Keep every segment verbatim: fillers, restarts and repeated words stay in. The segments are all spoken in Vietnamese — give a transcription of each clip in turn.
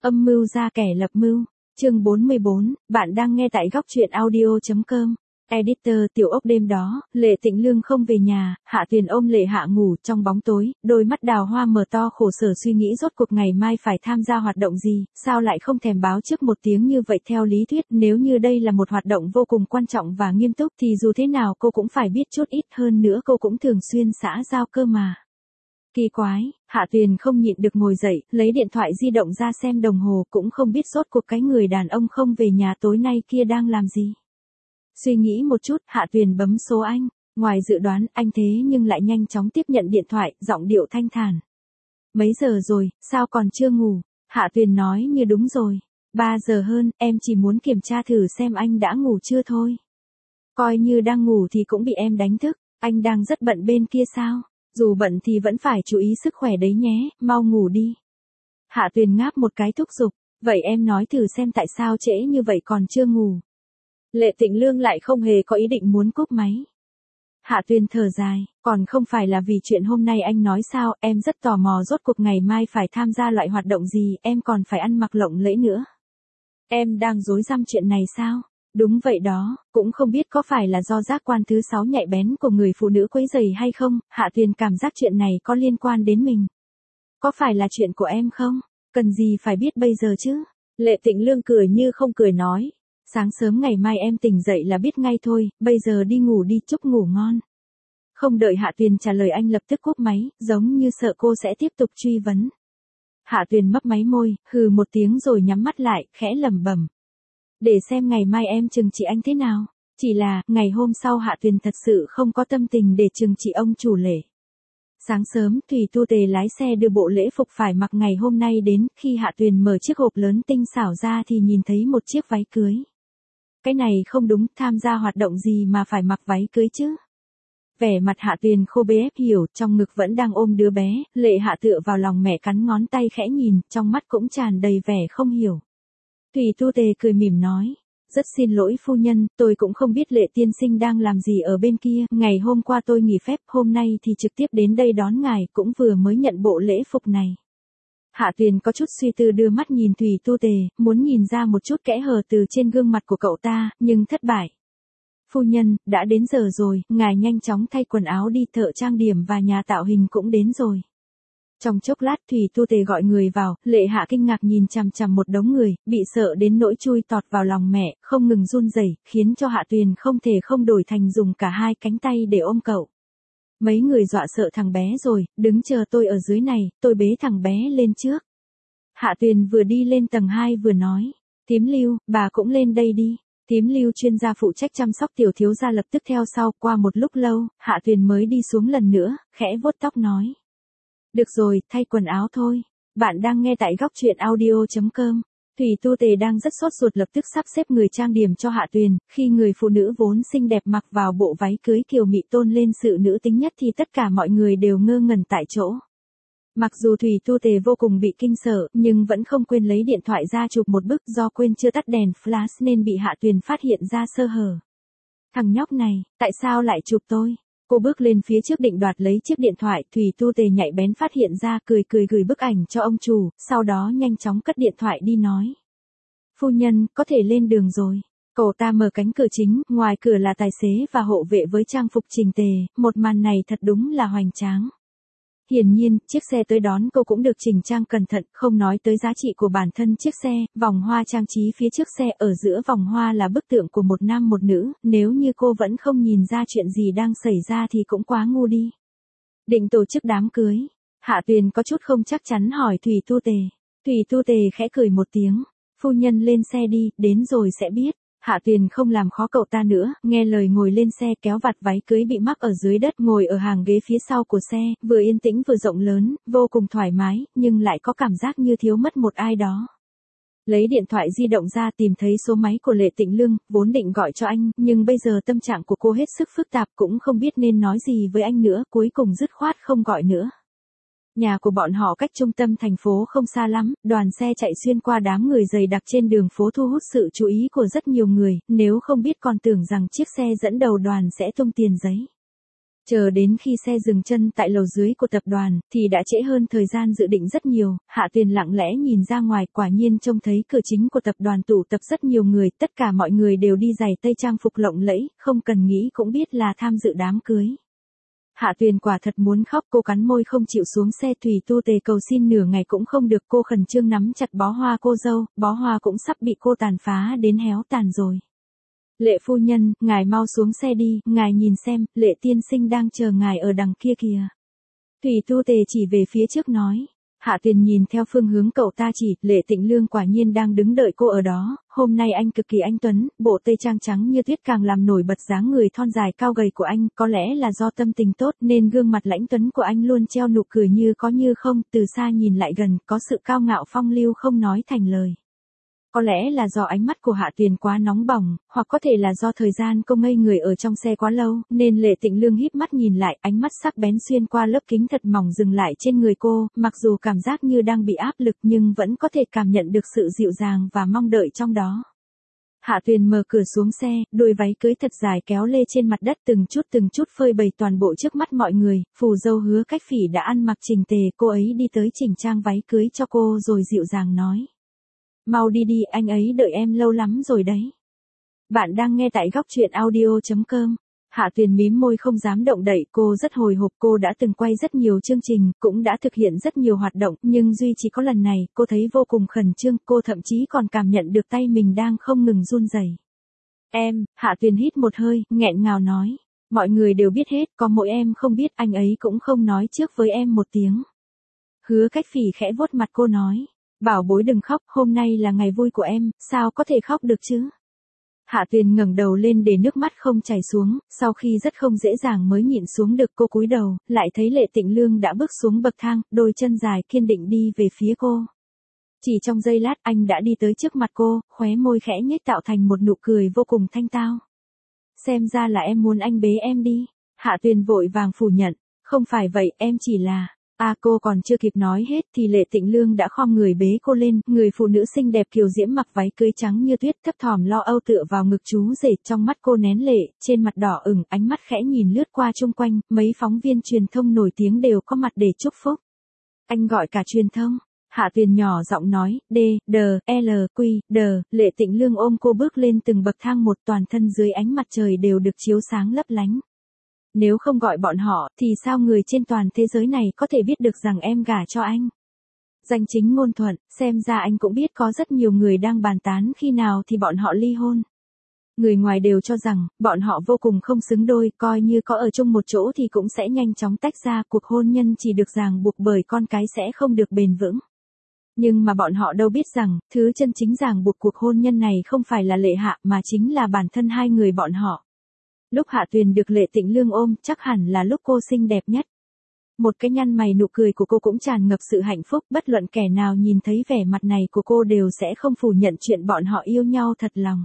Âm mưu ra kẻ lập mưu. Chương bốn mươi bốn, bạn đang nghe tại góc truyện audio chấm com. Editor Tiểu Ốc. Đêm đó, Lệ Tĩnh Lương không về nhà, Hạ Tuyền ôm Lệ Hạ ngủ trong bóng tối, đôi mắt đào hoa mở to khổ sở suy nghĩ rốt cuộc ngày mai phải tham gia hoạt động gì, sao lại không thèm báo trước một tiếng như vậy. Theo lý thuyết nếu như đây là một hoạt động vô cùng quan trọng và nghiêm túc thì dù thế nào cô cũng phải biết chút ít, hơn nữa cô cũng thường xuyên xã giao cơ mà. Kỳ quái, Hạ Tuyền không nhịn được ngồi dậy, lấy điện thoại di động ra xem đồng hồ, cũng không biết rốt cuộc cái người đàn ông không về nhà tối nay kia đang làm gì. Suy nghĩ một chút, Hạ Tuyền bấm số anh, ngoài dự đoán, anh thế nhưng lại nhanh chóng tiếp nhận điện thoại, giọng điệu thanh thản. Mấy giờ rồi, sao còn chưa ngủ? Hạ Tuyền nói như đúng rồi. Ba giờ hơn, em chỉ muốn kiểm tra thử xem anh đã ngủ chưa thôi. Coi như đang ngủ thì cũng bị em đánh thức, anh đang rất bận bên kia sao? Dù bận thì vẫn phải chú ý sức khỏe đấy nhé, mau ngủ đi. Hạ Tuyền ngáp một cái thúc giục, vậy em nói thử xem tại sao trễ như vậy còn chưa ngủ. Lệ Tĩnh Lương lại không hề có ý định muốn cúp máy. Hạ Tuyền thở dài, còn không phải là vì chuyện hôm nay anh nói sao, em rất tò mò rốt cuộc ngày mai phải tham gia loại hoạt động gì, em còn phải ăn mặc lộng lẫy nữa. Em đang rối rắm chuyện này sao? Đúng vậy đó, cũng không biết có phải là do giác quan thứ sáu nhạy bén của người phụ nữ quấy rầy hay không, Hạ Tuyền cảm giác chuyện này có liên quan đến mình. Có phải là chuyện của em không? Cần gì phải biết bây giờ chứ? Lệ Tĩnh Lương cười như không cười nói, sáng sớm ngày mai em tỉnh dậy là biết ngay thôi, bây giờ đi ngủ đi, chúc ngủ ngon. Không đợi Hạ Tuyền trả lời anh lập tức cúp máy, giống như sợ cô sẽ tiếp tục truy vấn. Hạ Tuyền mấp máy môi, hừ một tiếng rồi nhắm mắt lại, khẽ lẩm bẩm. Để xem ngày mai em trừng trị anh thế nào. Chỉ là, ngày hôm sau Hạ Tuyền thật sự không có tâm tình để trừng trị ông chủ Lệ. Sáng sớm, Thủy Tu Tề lái xe đưa bộ lễ phục phải mặc ngày hôm nay đến, khi Hạ Tuyền mở chiếc hộp lớn tinh xảo ra thì nhìn thấy một chiếc váy cưới. Cái này không đúng, tham gia hoạt động gì mà phải mặc váy cưới chứ? Vẻ mặt Hạ Tuyền khô bê hiểu, trong ngực vẫn đang ôm đứa bé, Lệ Hạ tựa vào lòng mẹ cắn ngón tay khẽ nhìn, trong mắt cũng tràn đầy vẻ không hiểu. Thủy Tu Tề cười mỉm nói, rất xin lỗi phu nhân, tôi cũng không biết Lệ tiên sinh đang làm gì ở bên kia, ngày hôm qua tôi nghỉ phép, hôm nay thì trực tiếp đến đây đón ngài, cũng vừa mới nhận bộ lễ phục này. Hạ Tuyền có chút suy tư đưa mắt nhìn Thủy Tu Tề, muốn nhìn ra một chút kẽ hở từ trên gương mặt của cậu ta, nhưng thất bại. Phu nhân, đã đến giờ rồi, ngài nhanh chóng thay quần áo đi, thợ trang điểm và nhà tạo hình cũng đến rồi. Trong chốc lát Thủy Tu Tề gọi người vào, Lệ Hạ kinh ngạc nhìn chằm chằm một đống người, bị sợ đến nỗi chui tọt vào lòng mẹ, không ngừng run rẩy, khiến cho Hạ Tuyền không thể không đổi thành dùng cả hai cánh tay để ôm cậu. Mấy người dọa sợ thằng bé rồi, đứng chờ tôi ở dưới này, tôi bế thằng bé lên trước. Hạ Tuyền vừa đi lên tầng hai vừa nói, Thím Lưu, bà cũng lên đây đi. Thím Lưu chuyên gia phụ trách chăm sóc tiểu thiếu gia lập tức theo sau, qua một lúc lâu, Hạ Tuyền mới đi xuống lần nữa, khẽ vuốt tóc nói. Được rồi, thay quần áo thôi. Bạn đang nghe tại góc truyện audio chấm com. Thủy Tu Tề đang rất sốt ruột lập tức sắp xếp người trang điểm cho Hạ Tuyền, khi người phụ nữ vốn xinh đẹp mặc vào bộ váy cưới kiều mị tôn lên sự nữ tính nhất thì tất cả mọi người đều ngơ ngẩn tại chỗ. Mặc dù Thủy Tu Tề vô cùng bị kinh sợ, nhưng vẫn không quên lấy điện thoại ra chụp một bức, do quên chưa tắt đèn flash nên bị Hạ Tuyền phát hiện ra sơ hở. Thằng nhóc này, tại sao lại chụp tôi? Cô bước lên phía trước định đoạt lấy chiếc điện thoại, Thủy Tu Tề nhạy bén phát hiện ra, cười cười gửi bức ảnh cho ông chủ, sau đó nhanh chóng cất điện thoại đi nói. Phu nhân, có thể lên đường rồi. Cậu ta mở cánh cửa chính, ngoài cửa là tài xế và hộ vệ với trang phục chỉnh tề, một màn này thật đúng là hoành tráng. Hiển nhiên, chiếc xe tới đón cô cũng được chỉnh trang cẩn thận, không nói tới giá trị của bản thân chiếc xe, vòng hoa trang trí phía trước xe, ở giữa vòng hoa là bức tượng của một nam một nữ, nếu như cô vẫn không nhìn ra chuyện gì đang xảy ra thì cũng quá ngu đi. Định tổ chức đám cưới. Hạ Tuyền có chút không chắc chắn hỏi Thủy Tu Tề. Thủy Tu Tề khẽ cười một tiếng. Phu nhân lên xe đi, đến rồi sẽ biết. Hạ Tuyền không làm khó cậu ta nữa, nghe lời ngồi lên xe, kéo vạt váy cưới bị mắc ở dưới đất, ngồi ở hàng ghế phía sau của xe, vừa yên tĩnh vừa rộng lớn, vô cùng thoải mái, nhưng lại có cảm giác như thiếu mất một ai đó. Lấy điện thoại di động ra tìm thấy số máy của Lệ Tĩnh Lương, vốn định gọi cho anh, nhưng bây giờ tâm trạng của cô hết sức phức tạp, cũng không biết nên nói gì với anh nữa, cuối cùng dứt khoát không gọi nữa. Nhà của bọn họ cách trung tâm thành phố không xa lắm, đoàn xe chạy xuyên qua đám người dày đặc trên đường phố thu hút sự chú ý của rất nhiều người, nếu không biết còn tưởng rằng chiếc xe dẫn đầu đoàn sẽ tung tiền giấy. Chờ đến khi xe dừng chân tại lầu dưới của tập đoàn, thì đã trễ hơn thời gian dự định rất nhiều, Hạ Tuyền lặng lẽ nhìn ra ngoài, quả nhiên trông thấy cửa chính của tập đoàn tụ tập rất nhiều người, tất cả mọi người đều đi giày tây trang phục lộng lẫy, không cần nghĩ cũng biết là tham dự đám cưới. Hạ Tuyền quả thật muốn khóc, cô cắn môi không chịu xuống xe, Thủy Tu Tề cầu xin nửa ngày cũng không được, cô khẩn trương nắm chặt bó hoa cô dâu, bó hoa cũng sắp bị cô tàn phá đến héo tàn rồi. Lệ phu nhân, ngài mau xuống xe đi, ngài nhìn xem, Lệ tiên sinh đang chờ ngài ở đằng kia kìa. Thủy Tu Tề chỉ về phía trước nói. Hạ Tuyền nhìn theo phương hướng cậu ta chỉ, Lệ Tĩnh Lương quả nhiên đang đứng đợi cô ở đó, hôm nay anh cực kỳ anh tuấn, bộ tây trang trắng như tuyết càng làm nổi bật dáng người thon dài cao gầy của anh, có lẽ là do tâm tình tốt nên gương mặt lãnh tuấn của anh luôn treo nụ cười như có như không, từ xa nhìn lại gần, có sự cao ngạo phong lưu không nói thành lời. Có lẽ là do ánh mắt của Hạ Tuyền quá nóng bỏng, hoặc có thể là do thời gian cô ngây người ở trong xe quá lâu, nên Lệ Tĩnh Lương híp mắt nhìn lại, ánh mắt sắc bén xuyên qua lớp kính thật mỏng dừng lại trên người cô, mặc dù cảm giác như đang bị áp lực nhưng vẫn có thể cảm nhận được sự dịu dàng và mong đợi trong đó. Hạ Tuyền mở cửa xuống xe, đôi váy cưới thật dài kéo lê trên mặt đất từng chút từng chút phơi bày toàn bộ trước mắt mọi người, phù dâu Hứa Cách Phỉ đã ăn mặc chỉnh tề, cô ấy đi tới chỉnh trang váy cưới cho cô rồi dịu dàng nói. Mau đi đi, anh ấy đợi em lâu lắm rồi đấy. Bạn đang nghe tại góc truyện audio chấm com. Hạ Tuyền mím môi không dám động đậy, cô rất hồi hộp, cô đã từng quay rất nhiều chương trình, cũng đã thực hiện rất nhiều hoạt động, nhưng duy chỉ có lần này, cô thấy vô cùng khẩn trương, cô thậm chí còn cảm nhận được tay mình đang không ngừng run rẩy. Em, Hạ Tuyền hít một hơi, nghẹn ngào nói. Mọi người đều biết hết, có mỗi em không biết, anh ấy cũng không nói trước với em một tiếng. Hứa Cách Phỉ khẽ vuốt mặt cô nói. Bảo bối đừng khóc, hôm nay là ngày vui của em, sao có thể khóc được chứ? Hạ Tuyền ngẩng đầu lên để nước mắt không chảy xuống, sau khi rất không dễ dàng mới nhịn xuống được, cô cúi đầu, lại thấy Lệ Tĩnh Lương đã bước xuống bậc thang, đôi chân dài kiên định đi về phía cô. Chỉ trong giây lát anh đã đi tới trước mặt cô, khóe môi khẽ nhếch tạo thành một nụ cười vô cùng thanh tao. Xem ra là em muốn anh bế em đi. Hạ Tuyền vội vàng phủ nhận, không phải vậy, em chỉ là... À cô còn chưa kịp nói hết thì Lệ Tĩnh Lương đã khom người bế cô lên, người phụ nữ xinh đẹp kiều diễm mặc váy cưới trắng như tuyết thấp thỏm lo âu tựa vào ngực chú rể, trong mắt cô nén lệ, trên mặt đỏ ửng, ánh mắt khẽ nhìn lướt qua chung quanh, mấy phóng viên truyền thông nổi tiếng đều có mặt để chúc phúc. Anh gọi cả truyền thông. Hạ Tuyền nhỏ giọng nói, D, D, L, Q, D, Lệ Tĩnh Lương ôm cô bước lên từng bậc thang một, toàn thân dưới ánh mặt trời đều được chiếu sáng lấp lánh. Nếu không gọi bọn họ, thì sao người trên toàn thế giới này có thể biết được rằng em gả cho anh? Danh chính ngôn thuận, xem ra anh cũng biết có rất nhiều người đang bàn tán khi nào thì bọn họ ly hôn. Người ngoài đều cho rằng, bọn họ vô cùng không xứng đôi, coi như có ở chung một chỗ thì cũng sẽ nhanh chóng tách ra, cuộc hôn nhân chỉ được ràng buộc bởi con cái sẽ không được bền vững. Nhưng mà bọn họ đâu biết rằng, thứ chân chính ràng buộc cuộc hôn nhân này không phải là Lệ Hạ mà chính là bản thân hai người bọn họ. Lúc Hạ Tuyền được Lệ Tĩnh Lương ôm, chắc hẳn là lúc cô xinh đẹp nhất. Một cái nhăn mày nụ cười của cô cũng tràn ngập sự hạnh phúc, bất luận kẻ nào nhìn thấy vẻ mặt này của cô đều sẽ không phủ nhận chuyện bọn họ yêu nhau thật lòng.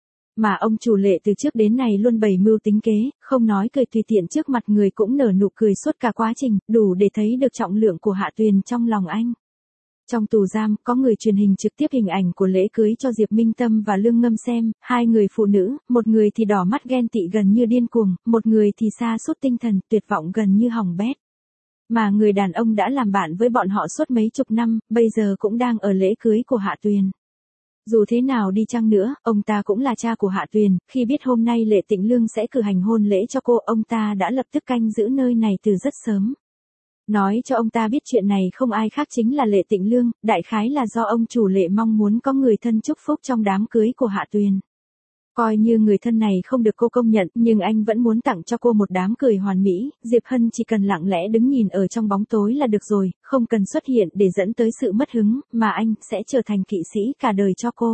Mà ông chủ Lệ từ trước đến nay luôn bày mưu tính kế, không nói cười tùy tiện trước mặt người cũng nở nụ cười suốt cả quá trình, đủ để thấy được trọng lượng của Hạ Tuyền trong lòng anh. Trong tù giam, có người truyền hình trực tiếp hình ảnh của lễ cưới cho Diệp Minh Tâm và Lương Ngâm xem, hai người phụ nữ, một người thì đỏ mắt ghen tị gần như điên cuồng, một người thì sa sút tinh thần, tuyệt vọng gần như hỏng bét. Mà người đàn ông đã làm bạn với bọn họ suốt mấy chục năm, bây giờ cũng đang ở lễ cưới của Hạ Tuyền. Dù thế nào đi chăng nữa, ông ta cũng là cha của Hạ Tuyền, khi biết hôm nay Lệ Tĩnh Lương sẽ cử hành hôn lễ cho cô, ông ta đã lập tức canh giữ nơi này từ rất sớm. Nói cho ông ta biết chuyện này không ai khác chính là Lệ Tĩnh Lương, đại khái là do ông chủ Lệ mong muốn có người thân chúc phúc trong đám cưới của Hạ Tuyền. Coi như người thân này không được cô công nhận, nhưng anh vẫn muốn tặng cho cô một đám cười hoàn mỹ, Diệp Hân chỉ cần lặng lẽ đứng nhìn ở trong bóng tối là được rồi, không cần xuất hiện để dẫn tới sự mất hứng, mà anh sẽ trở thành kỵ sĩ cả đời cho cô.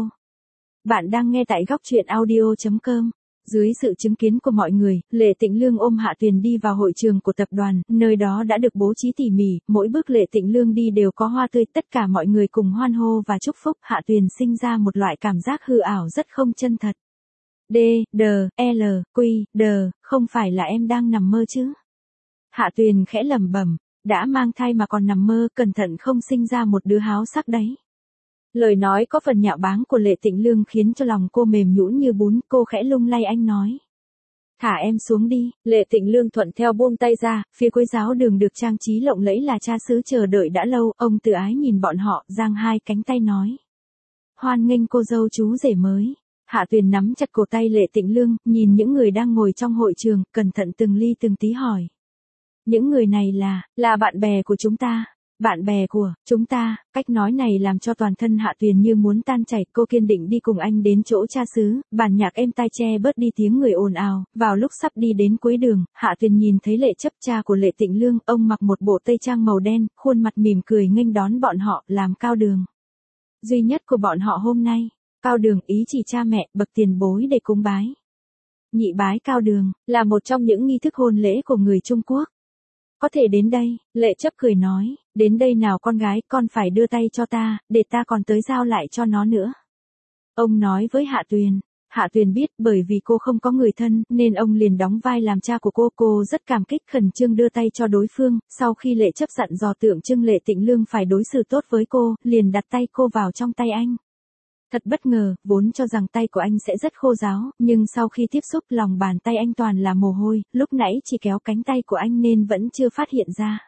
Bạn đang nghe tại góc truyện audio chấm com. Dưới sự chứng kiến của mọi người, Lệ Tĩnh Lương ôm Hạ Tuyền đi vào hội trường của tập đoàn, nơi đó đã được bố trí tỉ mỉ, mỗi bước Lệ Tĩnh Lương đi đều có hoa tươi, tất cả mọi người cùng hoan hô và chúc phúc, Hạ Tuyền sinh ra một loại cảm giác hư ảo rất không chân thật. D, D, L, Q, D, không phải là em đang nằm mơ chứ? Hạ Tuyền khẽ lẩm bẩm, đã mang thai mà còn nằm mơ, cẩn thận không sinh ra một đứa háo sắc đấy. Lời nói có phần nhạo báng của Lệ Tĩnh Lương khiến cho lòng cô mềm nhũn như bún, cô khẽ lung lay anh nói. Thả em xuống đi, Lệ Tịnh Lương thuận theo buông tay ra, phía cuối giáo đường được trang trí lộng lẫy là cha xứ chờ đợi đã lâu, ông tự ái nhìn bọn họ, giang hai cánh tay nói. Hoan nghênh cô dâu chú rể mới. Hạ Tuyền nắm chặt cổ tay Lệ Tịnh Lương, nhìn những người đang ngồi trong hội trường, cẩn thận từng ly từng tí hỏi. Những người này là, là bạn bè của chúng ta. Bạn bè của, chúng ta, cách nói này làm cho toàn thân Hạ Tuyền như muốn tan chảy, cô kiên định đi cùng anh đến chỗ cha xứ, bản nhạc êm tai che bớt đi tiếng người ồn ào, vào lúc sắp đi đến cuối đường, Hạ Tuyền nhìn thấy Lệ Chấp, cha của Lệ Tịnh Lương, ông mặc một bộ tây trang màu đen, khuôn mặt mỉm cười nghênh đón bọn họ, làm cao đường duy nhất của bọn họ hôm nay. Cao đường ý chỉ cha mẹ, bậc tiền bối để cúng bái. Nhị bái cao đường, là một trong những nghi thức hôn lễ của người Trung Quốc. Có thể đến đây, Lệ Chấp cười nói, đến đây nào con gái, con phải đưa tay cho ta, để ta còn tới giao lại cho nó nữa. Ông nói với Hạ Tuyền. Hạ Tuyền biết bởi vì cô không có người thân nên ông liền đóng vai làm cha của cô. Cô rất cảm kích khẩn trương đưa tay cho đối phương, sau khi Lệ Chấp dặn dò tượng trưng Lệ Tịnh Lương phải đối xử tốt với cô, liền đặt tay cô vào trong tay anh. Thật bất ngờ, vốn cho rằng tay của anh sẽ rất khô ráo, nhưng sau khi tiếp xúc lòng bàn tay anh toàn là mồ hôi, lúc nãy chỉ kéo cánh tay của anh nên vẫn chưa phát hiện ra.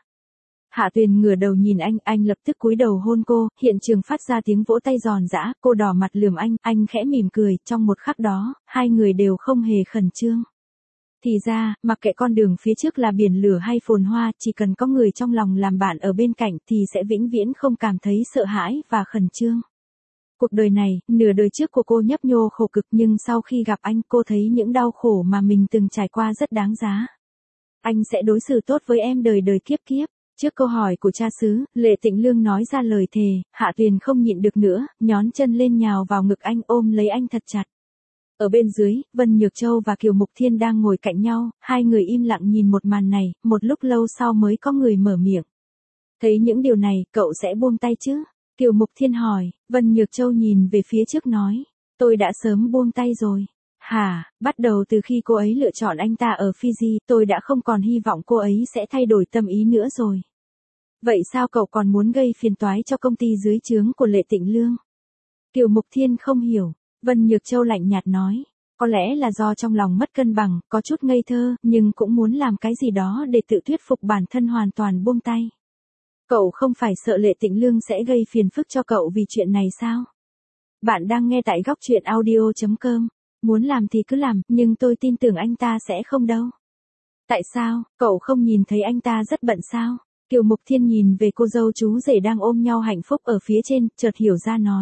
Hạ Tuyền ngửa đầu nhìn anh, anh lập tức cúi đầu hôn cô, hiện trường phát ra tiếng vỗ tay giòn giã, cô đỏ mặt lườm anh, anh khẽ mỉm cười, trong một khắc đó, hai người đều không hề khẩn trương. Thì ra, mặc kệ con đường phía trước là biển lửa hay phồn hoa, chỉ cần có người trong lòng làm bạn ở bên cạnh thì sẽ vĩnh viễn không cảm thấy sợ hãi và khẩn trương. Cuộc đời này, nửa đời trước của cô nhấp nhô khổ cực nhưng sau khi gặp anh cô thấy những đau khổ mà mình từng trải qua rất đáng giá. Anh sẽ đối xử tốt với em đời đời kiếp kiếp. Trước câu hỏi của cha xứ, Lệ Tịnh Lương nói ra lời thề, Hạ Tuyền không nhịn được nữa, nhón chân lên nhào vào ngực anh ôm lấy anh thật chặt. Ở bên dưới, Vân Nhược Châu và Kiều Mục Thiên đang ngồi cạnh nhau, hai người im lặng nhìn một màn này, một lúc lâu sau mới có người mở miệng. Thấy những điều này, cậu sẽ buông tay chứ? Kiều Mục Thiên hỏi, Vân Nhược Châu nhìn về phía trước nói, tôi đã sớm buông tay rồi. Hả, bắt đầu từ khi cô ấy lựa chọn anh ta ở Fiji, tôi đã không còn hy vọng cô ấy sẽ thay đổi tâm ý nữa rồi. Vậy sao cậu còn muốn gây phiền toái cho công ty dưới trướng của Lệ Tịnh Lương? Kiều Mục Thiên không hiểu, Vân Nhược Châu lạnh nhạt nói, có lẽ là do trong lòng mất cân bằng, có chút ngây thơ, nhưng cũng muốn làm cái gì đó để tự thuyết phục bản thân hoàn toàn buông tay. Cậu không phải sợ Lệ Tịnh Lương sẽ gây phiền phức cho cậu vì chuyện này sao? Bạn đang nghe tại góc truyện audio chấm com. Muốn làm thì cứ làm, nhưng tôi tin tưởng anh ta sẽ không đâu. Tại sao, cậu không nhìn thấy anh ta rất bận sao? Kiều Mục Thiên nhìn về cô dâu chú rể đang ôm nhau hạnh phúc ở phía trên, chợt hiểu ra nói.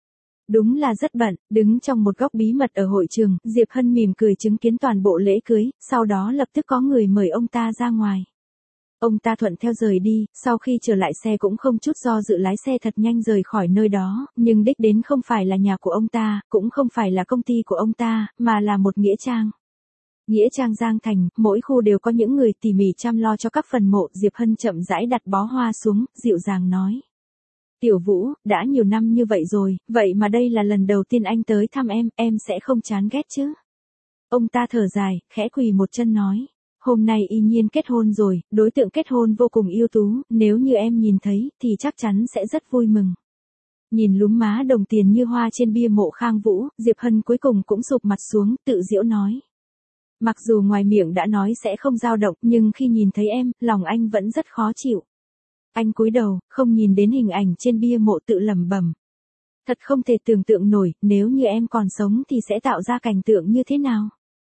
Đúng là rất bận, đứng trong một góc bí mật ở hội trường, Diệp Hân mỉm cười chứng kiến toàn bộ lễ cưới, sau đó lập tức có người mời ông ta ra ngoài. Ông ta thuận theo rời đi, sau khi trở lại xe cũng không chút do dự lái xe thật nhanh rời khỏi nơi đó, nhưng đích đến không phải là nhà của ông ta, cũng không phải là công ty của ông ta, mà là một nghĩa trang. Nghĩa trang Giang Thành, mỗi khu đều có những người tỉ mỉ chăm lo cho các phần mộ, Diệp Hân chậm rãi đặt bó hoa xuống, dịu dàng nói. Tiểu Vũ, đã nhiều năm như vậy rồi, vậy mà đây là lần đầu tiên anh tới thăm em, em sẽ không chán ghét chứ? Ông ta thở dài, khẽ quỳ một chân nói. Hôm nay y nhiên kết hôn rồi, đối tượng kết hôn vô cùng ưu tú, nếu như em nhìn thấy, thì chắc chắn sẽ rất vui mừng. Nhìn lúm má đồng tiền như hoa trên bia mộ Khang Vũ, Diệp Hân cuối cùng cũng sụp mặt xuống, tự giễu nói. Mặc dù ngoài miệng đã nói sẽ không dao động, nhưng khi nhìn thấy em, lòng anh vẫn rất khó chịu. Anh cúi đầu, không nhìn đến hình ảnh trên bia mộ tự lẩm bẩm. Thật không thể tưởng tượng nổi, nếu như em còn sống thì sẽ tạo ra cảnh tượng như thế nào?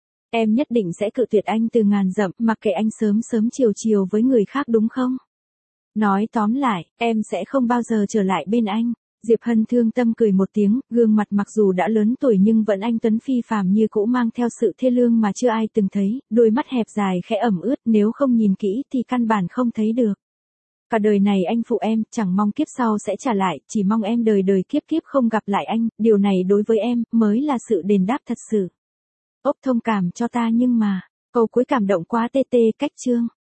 Em nhất định sẽ cự tuyệt anh từ ngàn dặm, mặc kệ anh sớm sớm chiều chiều với người khác đúng không? Nói tóm lại, em sẽ không bao giờ trở lại bên anh. Diệp Hân thương tâm cười một tiếng, gương mặt mặc dù đã lớn tuổi nhưng vẫn anh tuấn phi phàm như cũ mang theo sự thê lương mà chưa ai từng thấy, đôi mắt hẹp dài khẽ ẩm ướt, nếu không nhìn kỹ thì căn bản không thấy được. Cả đời này anh phụ em, chẳng mong kiếp sau sẽ trả lại, chỉ mong em đời đời kiếp kiếp không gặp lại anh, điều này đối với em, mới là sự đền đáp thật sự. Ốc thông cảm cho ta nhưng mà, câu cuối cảm động quá tê tê cách chương.